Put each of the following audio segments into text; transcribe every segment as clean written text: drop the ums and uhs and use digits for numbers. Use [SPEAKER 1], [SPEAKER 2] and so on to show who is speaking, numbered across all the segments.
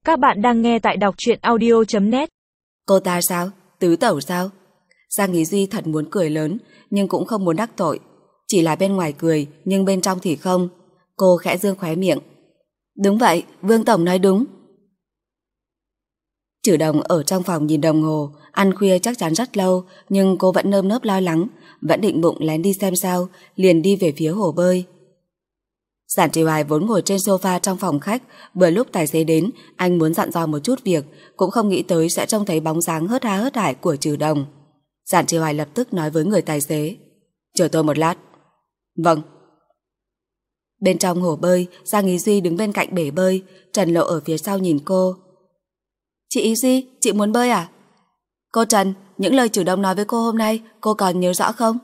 [SPEAKER 1] Các bạn đang nghe tại đọc truyện audio.net.
[SPEAKER 2] Cô ta sao? Tứ tẩu sao? Giang Ý Duy thật muốn cười lớn, nhưng cũng không muốn đắc tội. Chỉ là bên ngoài cười, nhưng bên trong thì không. Cô khẽ dương khóe miệng. Đúng vậy, Vương Tổng nói đúng. Trử Đồng ở trong phòng nhìn đồng hồ, ăn khuya chắc chắn rất lâu, nhưng cô vẫn nơm nớp lo lắng, vẫn định bụng lén đi xem sao, liền đi về phía hồ bơi. Giản Trì Hoài vốn ngồi trên sofa trong phòng khách, vừa lúc tài xế đến, anh muốn dặn dò một chút việc, cũng không nghĩ tới sẽ trông thấy bóng dáng hớt ha hớt hải của Trử Đồng. Giản Trì Hoài lập tức nói với người tài xế, chờ tôi một lát. Vâng. Bên trong hồ bơi, Giang Ý Duy đứng bên cạnh bể bơi, Trần Lộ ở phía sau nhìn cô. Chị Ý Duy, chị muốn bơi à? Cô Trần, những lời Trử Đồng nói với cô hôm nay, cô còn nhớ rõ không?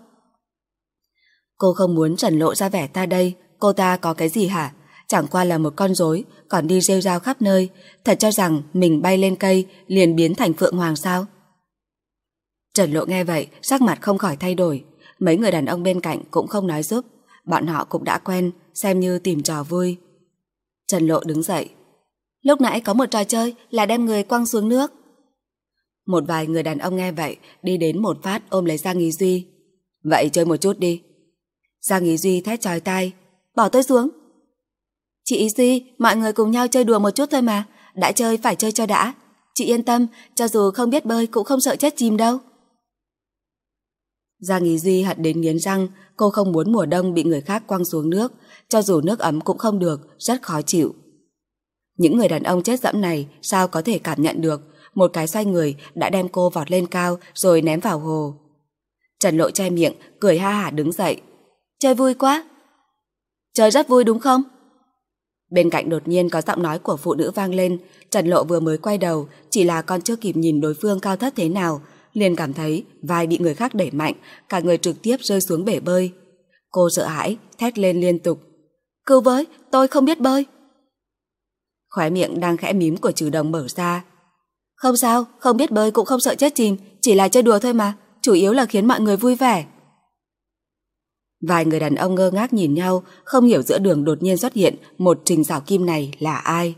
[SPEAKER 2] Cô không muốn Trần Lộ ra vẻ ta đây, cô ta có cái gì hả? Chẳng qua là một con rối, còn đi rêu rao khắp nơi, thật cho rằng mình bay lên cây liền biến thành Phượng Hoàng sao? Trần Lộ nghe vậy, sắc mặt không khỏi thay đổi. Mấy người đàn ông bên cạnh cũng không nói giúp, bọn họ cũng đã quen, xem như tìm trò vui. Trần Lộ đứng dậy. Lúc nãy có một trò chơi là đem người quăng xuống nước. Một vài người đàn ông nghe vậy, đi đến một phát ôm lấy Giang Ý Duy. Vậy chơi một chút đi. Giang Ý Duy thét chói tai. Bỏ tôi xuống. Chị Ý Duy, mọi người cùng nhau chơi đùa một chút thôi mà, đã chơi phải chơi cho đã. Chị yên tâm, cho dù không biết bơi cũng không sợ chết chìm đâu. Giang Ý Duy hận đến nghiến răng, cô không muốn mùa đông bị người khác quăng xuống nước, cho dù nước ấm cũng không được, rất khó chịu. Những người đàn ông chết dẫm này sao có thể cảm nhận được, một cái xoay người đã đem cô vọt lên cao rồi ném vào hồ. Trần Lộ che miệng, cười ha hả đứng dậy. Chơi vui quá. Chơi rất vui đúng không? Bên cạnh đột nhiên có giọng nói của phụ nữ vang lên. Trần Lộ vừa mới quay đầu, chỉ là còn chưa kịp nhìn đối phương cao thấp thế nào, liền cảm thấy vai bị người khác đẩy mạnh, cả người trực tiếp rơi xuống bể bơi. Cô sợ hãi, thét lên liên tục. Cứu với, tôi không biết bơi. Khóe miệng đang khẽ mím của Trử Đồng mở ra. Không sao, không biết bơi cũng không sợ chết chìm, chỉ là chơi đùa thôi mà, chủ yếu là khiến mọi người vui vẻ. Vài người đàn ông ngơ ngác nhìn nhau, không hiểu giữa đường đột nhiên xuất hiện một Trình Giảo Kim này là ai.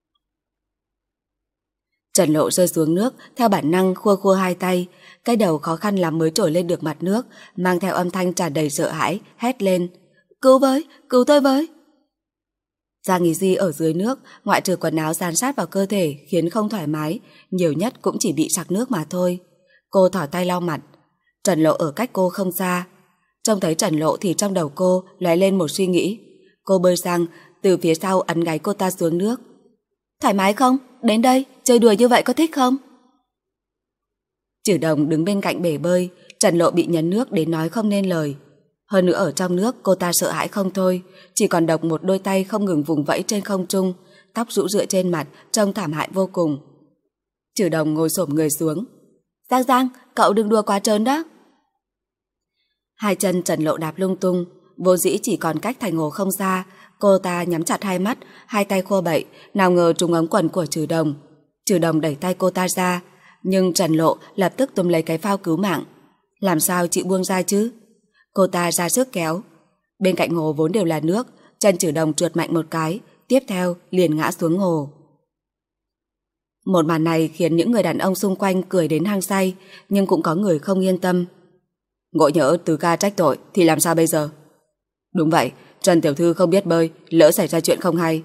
[SPEAKER 2] Trần Lộ rơi xuống nước, theo bản năng khua khua hai tay, cái đầu khó khăn lắm mới trồi lên được mặt nước, mang theo âm thanh tràn đầy sợ hãi, hét lên. Cứu với, cứu tôi với. Giang Ý Duy ở dưới nước, ngoại trừ quần áo dán sát vào cơ thể khiến không thoải mái, nhiều nhất cũng chỉ bị sặc nước mà thôi. Cô thỏ tay lau mặt. Trần Lộ ở cách cô không xa. Trông thấy Trần Lộ thì trong đầu cô lóe lên một suy nghĩ. Cô bơi sang, từ phía sau ấn gáy cô ta xuống nước. Thoải mái không? Đến đây, chơi đùa như vậy có thích không? Trử Đồng đứng bên cạnh bể bơi, Trần Lộ bị nhấn nước đến nói không nên lời. Hơn nữa ở trong nước cô ta sợ hãi không thôi, chỉ còn độc một đôi tay không ngừng vùng vẫy trên không trung, tóc rũ rượi trên mặt, trông thảm hại vô cùng. Trử Đồng ngồi xổm người xuống. Giang Giang, cậu đừng đùa quá trớn đó. Hai chân Trần Lộ đạp lung tung, vốn dĩ chỉ còn cách thành hồ không xa, cô ta nhắm chặt hai mắt, hai tay khô bậy, nào ngờ trúng ống quần của Trử Đồng. Trử Đồng đẩy tay cô ta ra, nhưng Trần Lộ lập tức túm lấy cái phao cứu mạng. Làm sao chị buông ra chứ? Cô ta ra sức kéo. Bên cạnh hồ vốn đều là nước, chân Trử Đồng trượt mạnh một cái, tiếp theo liền ngã xuống hồ. Một màn này khiến những người đàn ông xung quanh cười đến hăng say, nhưng cũng có người không yên tâm. Ngộ nhỡ Tứ ca trách tội thì làm sao bây giờ? Đúng vậy, Trần tiểu thư không biết bơi, lỡ xảy ra chuyện không hay.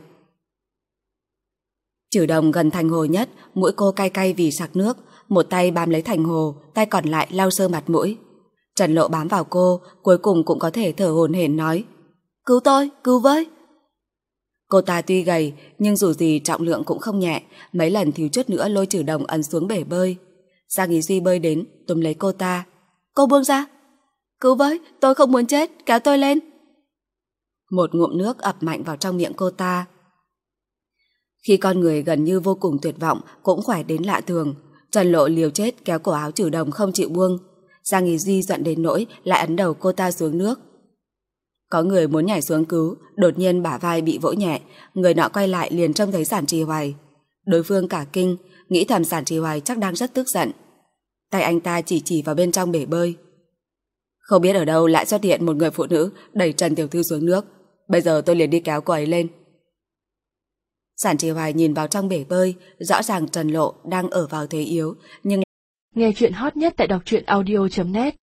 [SPEAKER 2] Trử Đồng gần thành hồ nhất, mũi cô cay cay vì sặc nước, một tay bám lấy thành hồ, tay còn lại lau sơ mặt mũi. Trần Lộ bám vào cô, cuối cùng cũng có thể thở hổn hển nói. Cứu tôi, cứu với. Cô ta tuy gầy, nhưng dù gì trọng lượng cũng không nhẹ, mấy lần thiếu chút nữa lôi Trử Đồng ấn xuống bể bơi. Giang Ý Duy bơi đến, túm lấy cô ta. Cô buông ra. Cứu với, tôi không muốn chết, kéo tôi lên. Một ngụm nước ập mạnh vào trong miệng cô ta. Khi con người gần như vô cùng tuyệt vọng cũng khỏe đến lạ thường, Trần Lộ liều chết kéo cổ áo Trử Đồng không chịu buông. Giang Ý Duy giận đến nỗi lại ấn đầu cô ta xuống nước. Có người muốn nhảy xuống cứu, đột nhiên bả vai bị vỗ nhẹ, người nọ quay lại liền trông thấy Giản Trì Hoài. Đối phương cả kinh, nghĩ thầm Giản Trì Hoài chắc đang rất tức giận. Tay anh ta chỉ vào bên trong bể bơi. Không biết ở đâu lại xuất hiện một người phụ nữ đẩy Trần tiểu thư xuống nước, bây giờ tôi liền đi kéo cô ấy lên. Giản Trì Hoài nhìn vào trong bể bơi, rõ ràng Trần Lộ đang ở vào thế yếu, nhưng
[SPEAKER 1] nghe chuyện hot nhất tại đọc truyện audio.net